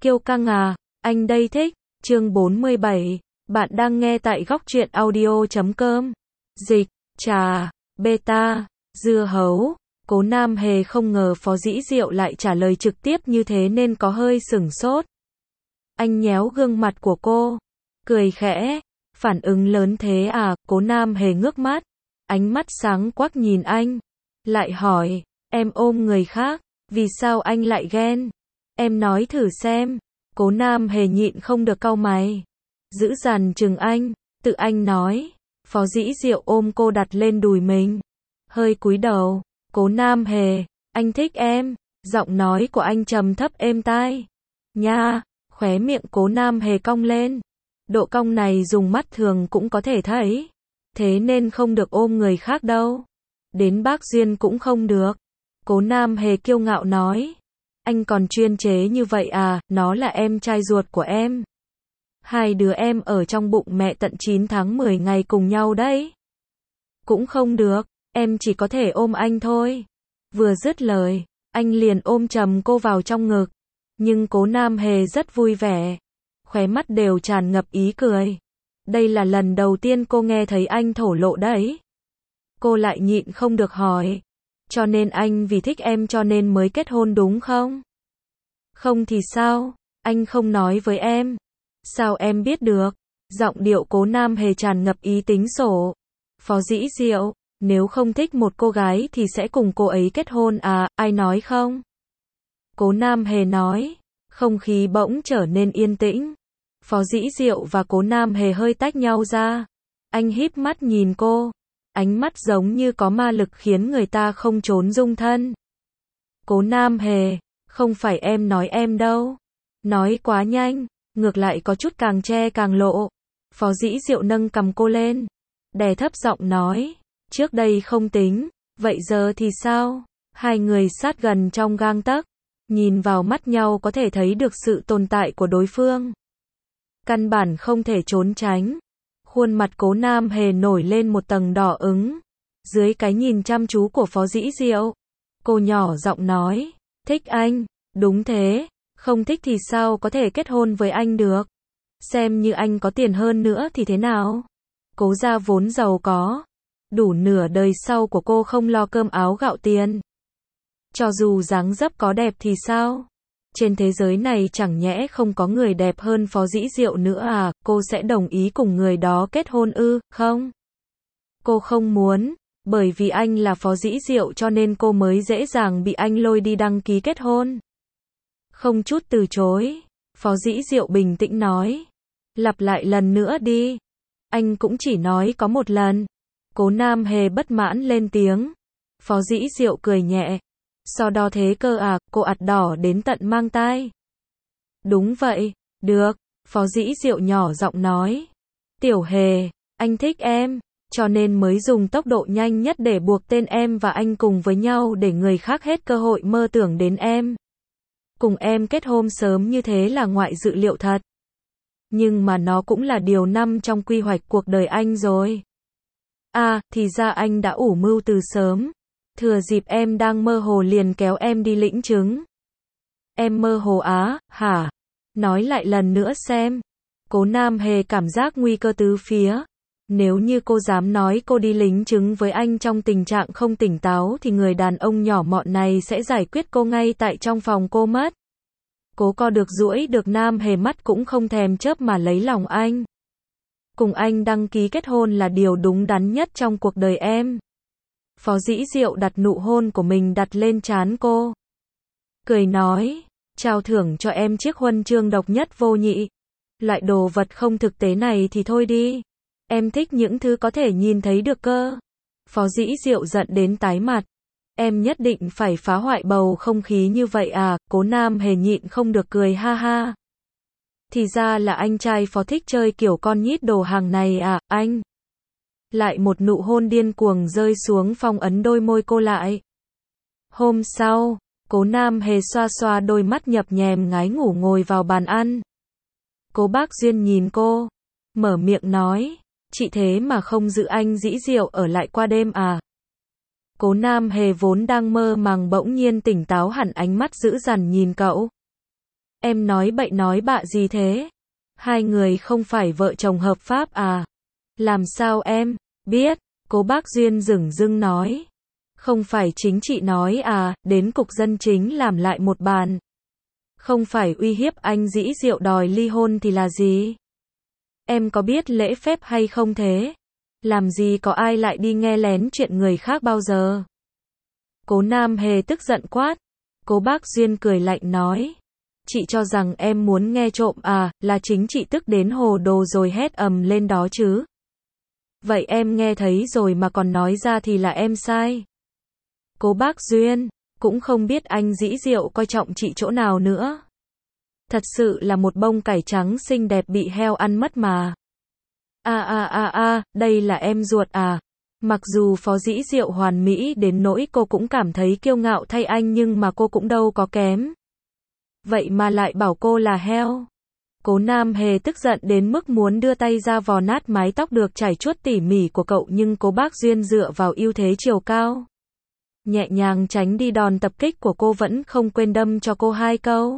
Kiêu căng à, anh đây thích. Chương 47, bạn đang nghe tại góc truyện audio.com. Dịch, trà, beta, dưa hấu. Cố Nam Hề không ngờ Phó Dĩ Diệu lại trả lời trực tiếp như thế nên có hơi sửng sốt. Anh nhéo gương mặt của cô, cười khẽ. Phản ứng lớn thế à? Cố Nam Hề ngước mắt, ánh mắt sáng quắc nhìn anh. Lại hỏi, em ôm người khác, vì sao anh lại ghen? Em nói thử xem. Cố Nam Hề nhịn không được cau mày, dữ dằn chừng anh. Tự anh nói. Phó Dĩ Diệu ôm cô đặt lên đùi mình, hơi cúi đầu. Cố Nam Hề, anh thích em. Giọng nói của anh trầm thấp êm tai. Nha, khóe miệng Cố Nam Hề cong lên. Độ cong này dùng mắt thường cũng có thể thấy. Thế nên không được ôm người khác đâu. Đến bác Duyên cũng không được. Cố Nam Hề kiêu ngạo nói. Anh còn chuyên chế như vậy à? Nó là em trai ruột của em. Hai đứa em ở trong bụng mẹ tận 9 tháng 10 ngày cùng nhau đấy. Cũng không được, em chỉ có thể ôm anh thôi. Vừa dứt lời, anh liền ôm chầm cô vào trong ngực. Nhưng Cố Nam Hề rất vui vẻ, khóe mắt đều tràn ngập ý cười. Đây là lần đầu tiên cô nghe thấy anh thổ lộ đấy. Cô lại nhịn không được hỏi. Cho nên anh vì thích em cho nên mới kết hôn đúng không? Không thì sao? Anh không nói với em. Sao em biết được? Giọng điệu Cố Nam Hề tràn ngập ý tính sổ. Phó Dĩ Diệu, nếu không thích một cô gái thì sẽ cùng cô ấy kết hôn à? Ai nói không? Cố Nam Hề nói. Không khí bỗng trở nên yên tĩnh. Phó Dĩ Diệu và Cố Nam Hề hơi tách nhau ra. Anh híp mắt nhìn cô. Ánh mắt giống như có ma lực khiến người ta không trốn dung thân. Cố Nam Hề, không phải em nói em đâu. Nói quá nhanh, ngược lại có chút càng che càng lộ. Phó Dĩ Diệu nâng cằm cô lên, đè thấp giọng nói. Trước đây không tính, vậy giờ thì sao? Hai người sát gần trong gang tấc, nhìn vào mắt nhau có thể thấy được sự tồn tại của đối phương. Căn bản không thể trốn tránh. Khuôn mặt Cố Nam Hề nổi lên một tầng đỏ ửng. Dưới cái nhìn chăm chú của Phó Dĩ Diệu, cô nhỏ giọng nói. Thích anh, đúng thế. Không thích thì sao có thể kết hôn với anh được? Xem như anh có tiền hơn nữa thì thế nào? Cố gia vốn giàu có, đủ nửa đời sau của cô không lo cơm áo gạo tiền. Cho dù dáng dấp có đẹp thì sao? Trên thế giới này chẳng nhẽ không có người đẹp hơn Phó Dĩ Diệu nữa à? Cô sẽ đồng ý cùng người đó kết hôn ư? Không. Cô không muốn, bởi vì anh là Phó Dĩ Diệu cho nên cô mới dễ dàng bị anh lôi đi đăng ký kết hôn. Không chút từ chối, Phó Dĩ Diệu bình tĩnh nói. Lặp lại lần nữa đi. Anh cũng chỉ nói có một lần. Cố Nam Hề bất mãn lên tiếng. Phó Dĩ Diệu cười nhẹ. So đo thế cơ à? Cô ặt đỏ đến tận mang tai. Đúng vậy, được. Phó Dĩ Diệu nhỏ giọng nói. Tiểu Hề, anh thích em, cho nên mới dùng tốc độ nhanh nhất để buộc tên em và anh cùng với nhau để người khác hết cơ hội mơ tưởng đến em. Cùng em kết hôn sớm như thế là ngoại dự liệu thật. Nhưng mà nó cũng là điều nằm trong quy hoạch cuộc đời anh rồi. À, thì ra anh đã ủ mưu từ sớm. Thừa dịp em đang mơ hồ liền kéo em đi lĩnh chứng. Em mơ hồ á, hả? Nói lại lần nữa xem. Cố Nam Hề cảm giác nguy cơ tứ phía. Nếu như cô dám nói cô đi lính chứng với anh trong tình trạng không tỉnh táo thì người đàn ông nhỏ mọn này sẽ giải quyết cô ngay tại trong phòng cô mất. Cố co được duỗi được Nam Hề mắt cũng không thèm chớp mà lấy lòng anh. Cùng anh đăng ký kết hôn là điều đúng đắn nhất trong cuộc đời em. Phó Dĩ Diệu đặt nụ hôn của mình đặt lên trán cô. Cười nói, trao thưởng cho em chiếc huân chương độc nhất vô nhị. Loại đồ vật không thực tế này thì thôi đi. Em thích những thứ có thể nhìn thấy được cơ. Phó Dĩ Diệu giận đến tái mặt. Em nhất định phải phá hoại bầu không khí như vậy à? Cố Nam Hề nhịn không được cười ha ha. Thì ra là anh trai Phó thích chơi kiểu con nhít đồ hàng này à, anh? Lại một nụ hôn điên cuồng rơi xuống phong ấn đôi môi cô lại. Hôm sau, Cố Nam Hề xoa xoa đôi mắt nhập nhèm ngái ngủ ngồi vào bàn ăn. Cố Bác Duyên nhìn cô, mở miệng nói, chị thế mà không giữ anh Dĩ Diệu ở lại qua đêm à? Cố Nam Hề vốn đang mơ màng bỗng nhiên tỉnh táo hẳn, ánh mắt dữ dằn nhìn cậu. Em nói bậy nói bạ gì thế? Hai người không phải vợ chồng hợp pháp à? Làm sao em biết? Cố Bác Duyên dửng dưng nói. Không phải chính chị nói à, đến cục dân chính làm lại một bàn. Không phải uy hiếp anh Dĩ Diệu đòi ly hôn thì là gì? Em có biết lễ phép hay không thế? Làm gì có ai lại đi nghe lén chuyện người khác bao giờ? Cố Nam Hề tức giận quát. Cố Bác Duyên cười lạnh nói. Chị cho rằng em muốn nghe trộm à, là chính chị tức đến hồ đồ rồi hét ầm lên đó chứ. Vậy em nghe thấy rồi mà còn nói ra thì là em sai. Cố Bác Duyên, cũng không biết anh Dĩ Diệu coi trọng chị chỗ nào nữa. Thật sự là một bông cải trắng xinh đẹp bị heo ăn mất mà. Đây là em ruột à. Mặc dù Phó Dĩ Diệu hoàn mỹ đến nỗi cô cũng cảm thấy kiêu ngạo thay anh nhưng mà cô cũng đâu có kém. Vậy mà lại bảo cô là heo. Cố Nam Hề tức giận đến mức muốn đưa tay ra vò nát mái tóc được trải chuốt tỉ mỉ của cậu nhưng Cố Bác Duyên dựa vào ưu thế chiều cao. Nhẹ nhàng tránh đi đòn tập kích của cô vẫn không quên đâm cho cô hai câu.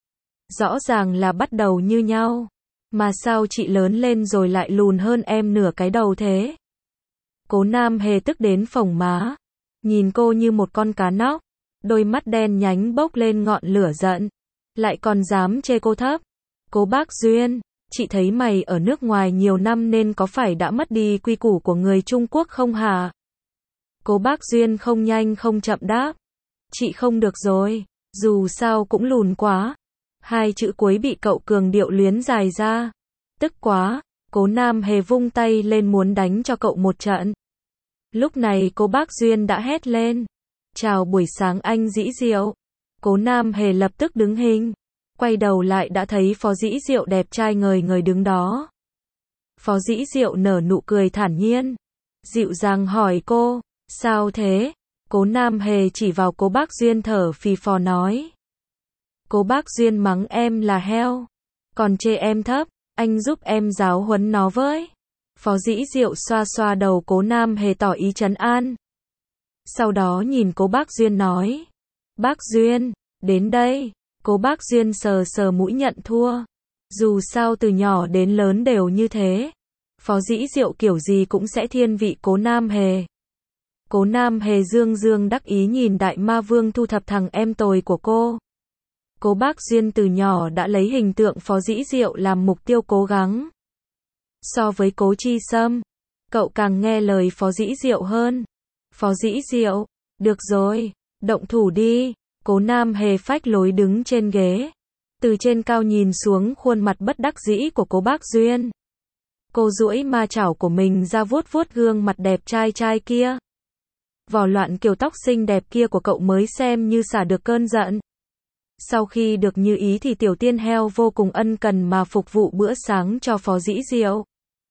Rõ ràng là bắt đầu như nhau. Mà sao chị lớn lên rồi lại lùn hơn em nửa cái đầu thế? Cố Nam Hề tức đến phồng má. Nhìn cô như một con cá nóc. Đôi mắt đen nhánh bốc lên ngọn lửa giận. Lại còn dám chê cô thấp. Cố Bác Duyên, chị thấy mày ở nước ngoài nhiều năm nên có phải đã mất đi quy củ của người Trung Quốc không hả? Cố Bác Duyên không nhanh không chậm đáp. Chị không được rồi, dù sao cũng lùn quá. Hai chữ cuối bị cậu cường điệu luyến dài ra. Tức quá, Cố Nam Hề vung tay lên muốn đánh cho cậu một trận. Lúc này Cố Bác Duyên đã hét lên. Chào buổi sáng anh Dĩ Diệu. Cố Nam Hề lập tức đứng hình. Quay đầu lại đã thấy Phó Dĩ Diệu đẹp trai ngời ngời đứng đó. Phó Dĩ Diệu nở nụ cười thản nhiên. Dịu dàng hỏi cô, sao thế? Cố Nam Hề chỉ vào Cố Bác Duyên thở phì phò nói. Cố Bác Duyên mắng em là heo. Còn chê em thấp, anh giúp em giáo huấn nó với. Phó Dĩ Diệu xoa xoa đầu Cố Nam Hề tỏ ý trấn an. Sau đó nhìn Cố Bác Duyên nói. Bác Duyên, đến đây. Cố Bác Duyên sờ sờ mũi nhận thua. Dù sao từ nhỏ đến lớn đều như thế. Phó Dĩ Diệu kiểu gì cũng sẽ thiên vị Cố Nam Hề. Cố Nam Hề dương dương đắc ý nhìn Đại Ma Vương thu thập thằng em tồi của cô. Cố Bác Duyên từ nhỏ đã lấy hình tượng Phó Dĩ Diệu làm mục tiêu cố gắng. So với Cố Chi Sâm, cậu càng nghe lời Phó Dĩ Diệu hơn. Phó Dĩ Diệu, được rồi, động thủ đi. Cố Nam Hề phách lối đứng trên ghế. Từ trên cao nhìn xuống khuôn mặt bất đắc dĩ của Cố Bác Duyên. Cô duỗi ma chảo của mình ra vuốt vuốt gương mặt đẹp trai trai kia. Vỏ loạn kiểu tóc xinh đẹp kia của cậu mới xem như xả được cơn giận. Sau khi được như ý thì tiểu tiên heo vô cùng ân cần mà phục vụ bữa sáng cho Phó Dĩ Diệu.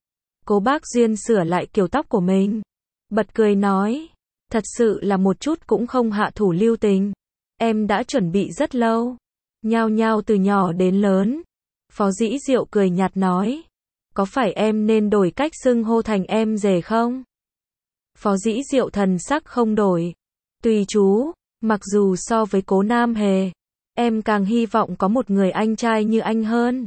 Cố Bác Duyên sửa lại kiểu tóc của mình. Bật cười nói. Thật sự là một chút cũng không hạ thủ lưu tình. Em đã chuẩn bị rất lâu. Nhao nhao từ nhỏ đến lớn. Phó Dĩ Diệu cười nhạt nói. Có phải em nên đổi cách xưng hô thành em rể không? Phó Dĩ Diệu thần sắc không đổi. Tùy chú, mặc dù so với Cố Nam Hề, em càng hy vọng có một người anh trai như anh hơn.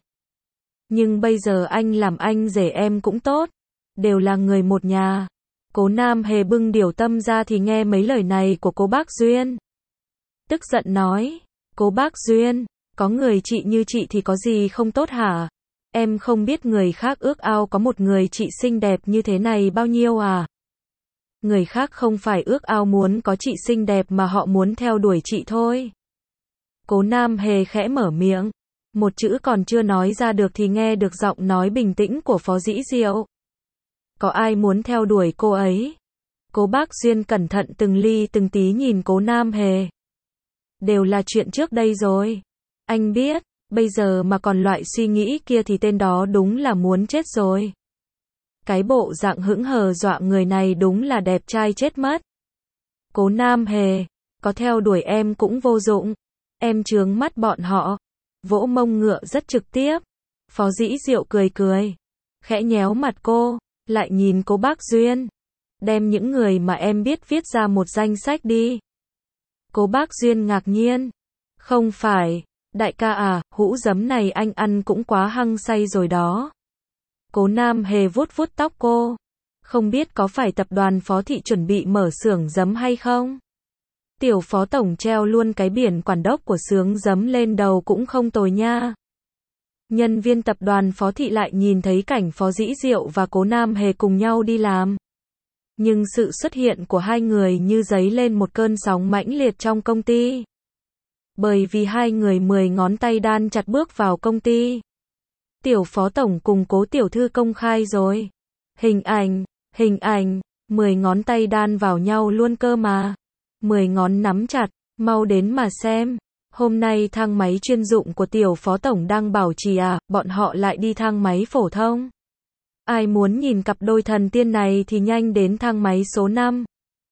Nhưng bây giờ anh làm anh rể em cũng tốt. Đều là người một nhà. Cố Nam Hề bưng điều tâm ra thì nghe mấy lời này của Cố Bác Duyên. Tức giận nói. Cố Bác Duyên, có người chị như chị thì có gì không tốt hả? Em không biết người khác ước ao có một người chị xinh đẹp như thế này bao nhiêu à? Người khác không phải ước ao muốn có chị xinh đẹp mà họ muốn theo đuổi chị thôi. Cố Nam Hề khẽ mở miệng. Một chữ còn chưa nói ra được thì nghe được giọng nói bình tĩnh của Phó Dĩ Diệu. Có ai muốn theo đuổi cô ấy? Cố Bác Duyên cẩn thận từng ly từng tí nhìn Cố Nam Hề. Đều là chuyện trước đây rồi. Anh biết, bây giờ mà còn loại suy nghĩ kia thì tên đó đúng là muốn chết rồi. Cái bộ dạng hững hờ dọa người này đúng là đẹp trai chết mất. Cố Nam Hề, có theo đuổi em cũng vô dụng. Em chướng mắt bọn họ. Vỗ mông ngựa rất trực tiếp. Phó Dĩ Diệu cười cười. Khẽ nhéo mặt cô, lại nhìn Cố Bác Duyên. Đem những người mà em biết viết ra một danh sách đi. Cố Bác Duyên ngạc nhiên. Không phải, Đại ca à, hũ giấm này anh ăn cũng quá hăng say rồi đó. Cố Nam Hề vuốt vuốt tóc cô. Không biết có phải tập đoàn Phó Thị chuẩn bị mở xưởng giấm hay không? Tiểu Phó Tổng treo luôn cái biển quản đốc của xưởng giấm lên đầu cũng không tồi nha. Nhân viên tập đoàn Phó Thị lại nhìn thấy cảnh Phó Dĩ Diệu và Cố Nam Hề cùng nhau đi làm. Nhưng sự xuất hiện của hai người như dấy lên một cơn sóng mãnh liệt trong công ty. Bởi vì hai người 10 ngón tay đan chặt bước vào công ty. Tiểu Phó Tổng cùng Cố Tiểu Thư công khai rồi. Hình ảnh, 10 ngón tay đan vào nhau luôn cơ mà. 10 ngón nắm chặt, mau đến mà xem. Hôm nay thang máy chuyên dụng của Tiểu Phó Tổng đang bảo trì à, bọn họ lại đi thang máy phổ thông. Ai muốn nhìn cặp đôi thần tiên này thì nhanh đến thang máy số 5.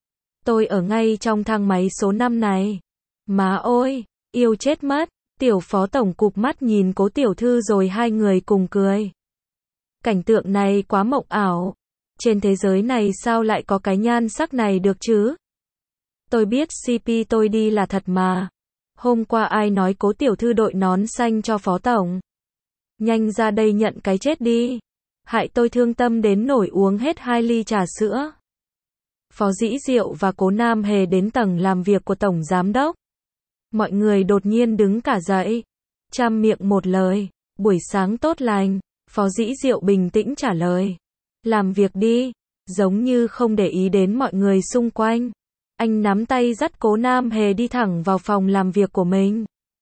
Tôi ở ngay trong thang máy số 5 này. Má ơi, yêu chết mất. Tiểu Phó Tổng cụp mắt nhìn Cố Tiểu Thư rồi hai người cùng cười. Cảnh tượng này quá mộng ảo. Trên thế giới này sao lại có cái nhan sắc này được chứ? Tôi biết CP tôi đi là thật mà. Hôm qua ai nói Cố Tiểu Thư đội nón xanh cho Phó Tổng? Nhanh ra đây nhận cái chết đi. Hại tôi thương tâm đến nổi uống hết 2 ly trà sữa. Phó Dĩ Diệu và Cố Nam Hề đến tầng làm việc của Tổng Giám Đốc. Mọi người đột nhiên đứng cả dậy. Trăm miệng một lời. Buổi sáng tốt lành. Phó Dĩ Diệu bình tĩnh trả lời. Làm việc đi. Giống như không để ý đến mọi người xung quanh. Anh nắm tay dắt Cố Nam Hề đi thẳng vào phòng làm việc của mình.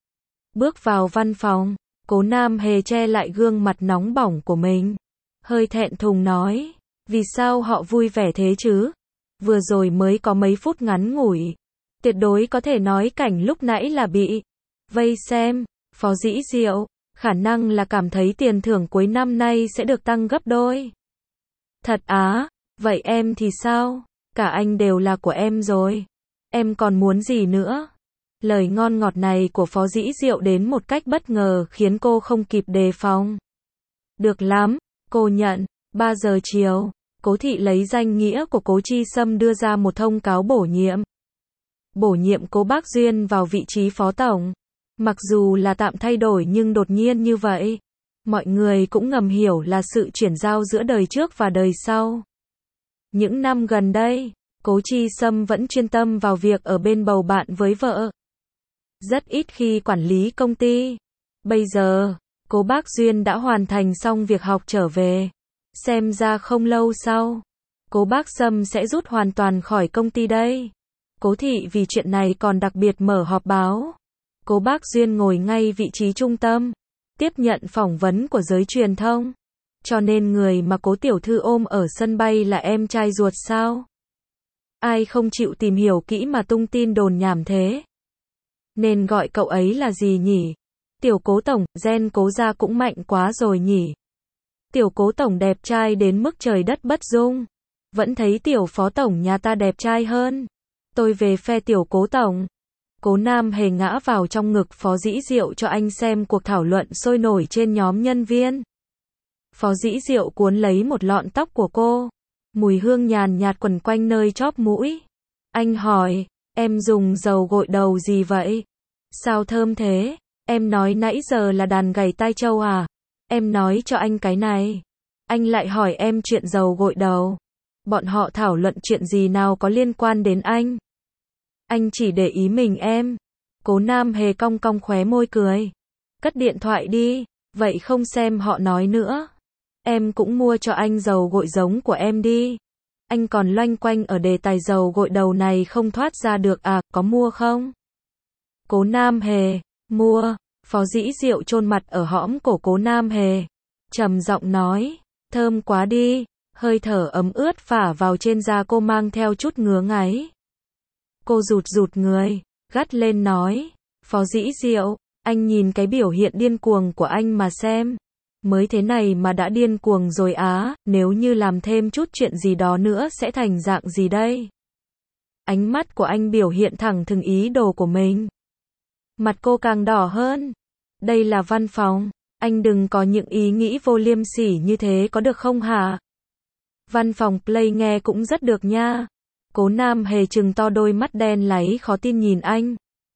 Bước vào văn phòng, Cố Nam Hề che lại gương mặt nóng bỏng của mình. Hơi thẹn thùng nói. Vì sao họ vui vẻ thế chứ? Vừa rồi mới có mấy phút ngắn ngủi. Tuyệt đối có thể nói cảnh lúc nãy là bị vây xem. Phó Dĩ Diệu, khả năng là cảm thấy tiền thưởng cuối năm nay sẽ được tăng gấp đôi. Thật á, vậy em thì sao? Cả anh đều là của em rồi. Em còn muốn gì nữa? Lời ngon ngọt này của Phó Dĩ Diệu đến một cách bất ngờ khiến cô không kịp đề phòng. Được lắm, cô nhận. 3 giờ chiều, Cố Thị lấy danh nghĩa của Cố Chi Sâm đưa ra một thông cáo bổ nhiệm. Bổ nhiệm Cố Bác Duyên vào vị trí Phó Tổng. Mặc dù là tạm thay đổi nhưng đột nhiên như vậy. Mọi người cũng ngầm hiểu là sự chuyển giao giữa đời trước và đời sau. Những năm gần đây, Cố Chi Sâm vẫn chuyên tâm vào việc ở bên bầu bạn với vợ. Rất ít khi quản lý công ty. Bây giờ, Cố Bác Duyên đã hoàn thành xong việc học trở về. Xem ra không lâu sau, Cố Bác Sâm sẽ rút hoàn toàn khỏi công ty đây. Cố Thị vì chuyện này còn đặc biệt mở họp báo. Cố Bác Duyên ngồi ngay vị trí trung tâm, tiếp nhận phỏng vấn của giới truyền thông. Cho nên người mà Cố Tiểu Thư ôm ở sân bay là em trai ruột sao? Ai không chịu tìm hiểu kỹ mà tung tin đồn nhảm thế? Nên gọi cậu ấy là gì nhỉ? Tiểu Cố Tổng, gen Cố gia cũng mạnh quá rồi nhỉ? Tiểu Cố Tổng đẹp trai đến mức trời đất bất dung. Vẫn thấy Tiểu Phó Tổng nhà ta đẹp trai hơn. Tôi về phe Tiểu Cố Tổng. Cố Nam Hề ngã vào trong ngực Phó Dĩ Diệu cho anh xem cuộc thảo luận sôi nổi trên nhóm nhân viên. Phó Dĩ Diệu cuốn lấy một lọn tóc của cô. Mùi hương nhàn nhạt quẩn quanh nơi chóp mũi. Anh hỏi, em dùng dầu gội đầu gì vậy? Sao thơm thế? Em nói nãy giờ là đàn gảy tai trâu à? Em nói cho anh cái này. Anh lại hỏi em chuyện dầu gội đầu. Bọn họ thảo luận chuyện gì nào có liên quan đến anh? Anh chỉ để ý mình em. Cố Nam Hề cong cong khóe môi cười. Cất điện thoại đi, vậy không xem họ nói nữa. Em cũng mua cho anh dầu gội giống của em đi. Anh còn loanh quanh ở đề tài dầu gội đầu này không thoát ra được à, có mua không? Cố Nam Hề, mua. Phó Dĩ Diệu chôn mặt ở hõm cổ Cố Nam Hề. Trầm giọng nói, thơm quá đi, hơi thở ấm ướt phả vào trên da cô mang theo chút ngứa ngáy. Cô rụt rụt người, gắt lên nói, Phó Dĩ Diệu, anh nhìn cái biểu hiện điên cuồng của anh mà xem. Mới thế này mà đã điên cuồng rồi á, nếu như làm thêm chút chuyện gì đó nữa sẽ thành dạng gì đây? Ánh mắt của anh biểu hiện thẳng thừng ý đồ của mình. Mặt cô càng đỏ hơn. Đây là văn phòng, anh đừng có những ý nghĩ vô liêm sỉ như thế có được không hả? Văn phòng Play nghe cũng rất được nha. Cố Nam Hề trừng to đôi mắt đen láy khó tin nhìn anh.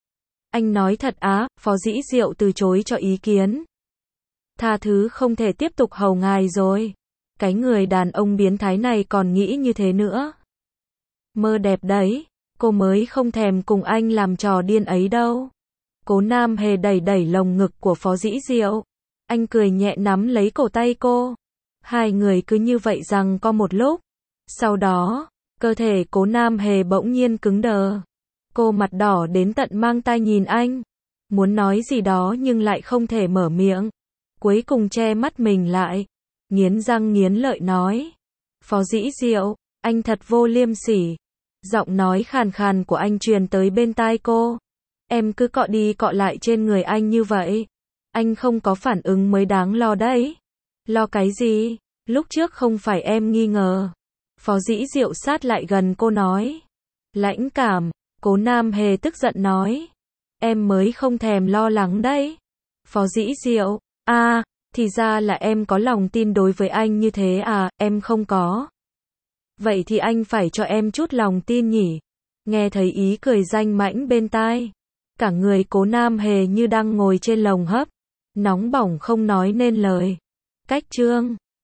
Anh nói thật á, Phó Dĩ Diệu từ chối cho ý kiến. Tha thứ không thể tiếp tục hầu ngài rồi. Cái người đàn ông biến thái này còn nghĩ như thế nữa. Mơ đẹp đấy, cô mới không thèm cùng anh làm trò điên ấy đâu. Cố Nam Hề đẩy đẩy lồng ngực của Phó Dĩ Diệu. Anh cười nhẹ nắm lấy cổ tay cô. Hai người cứ như vậy giằng co một lúc. Sau đó, cơ thể Cố Nam Hề bỗng nhiên cứng đờ. Cô mặt đỏ đến tận mang tai nhìn anh. Muốn nói gì đó nhưng lại không thể mở miệng. Cuối cùng che mắt mình lại. Nghiến răng nghiến lợi nói. Phó Dĩ Diệu, anh thật vô liêm sỉ. Giọng nói khàn khàn của anh truyền tới bên tai cô. Em cứ cọ đi cọ lại trên người anh như vậy. Anh không có phản ứng mới đáng lo đấy. Lo cái gì? Lúc trước không phải em nghi ngờ. Phó Dĩ Diệu sát lại gần cô nói. Lãnh cảm, Cố Nam Hề tức giận nói. Em mới không thèm lo lắng đấy. Phó Dĩ Diệu, thì ra là em có lòng tin đối với anh như thế à, em không có. Vậy thì anh phải cho em chút lòng tin nhỉ. Nghe thấy ý cười danh mãnh bên tai. Cả người Cố Nam Hề như đang ngồi trên lồng hấp. Nóng bỏng không nói nên lời. Cách chương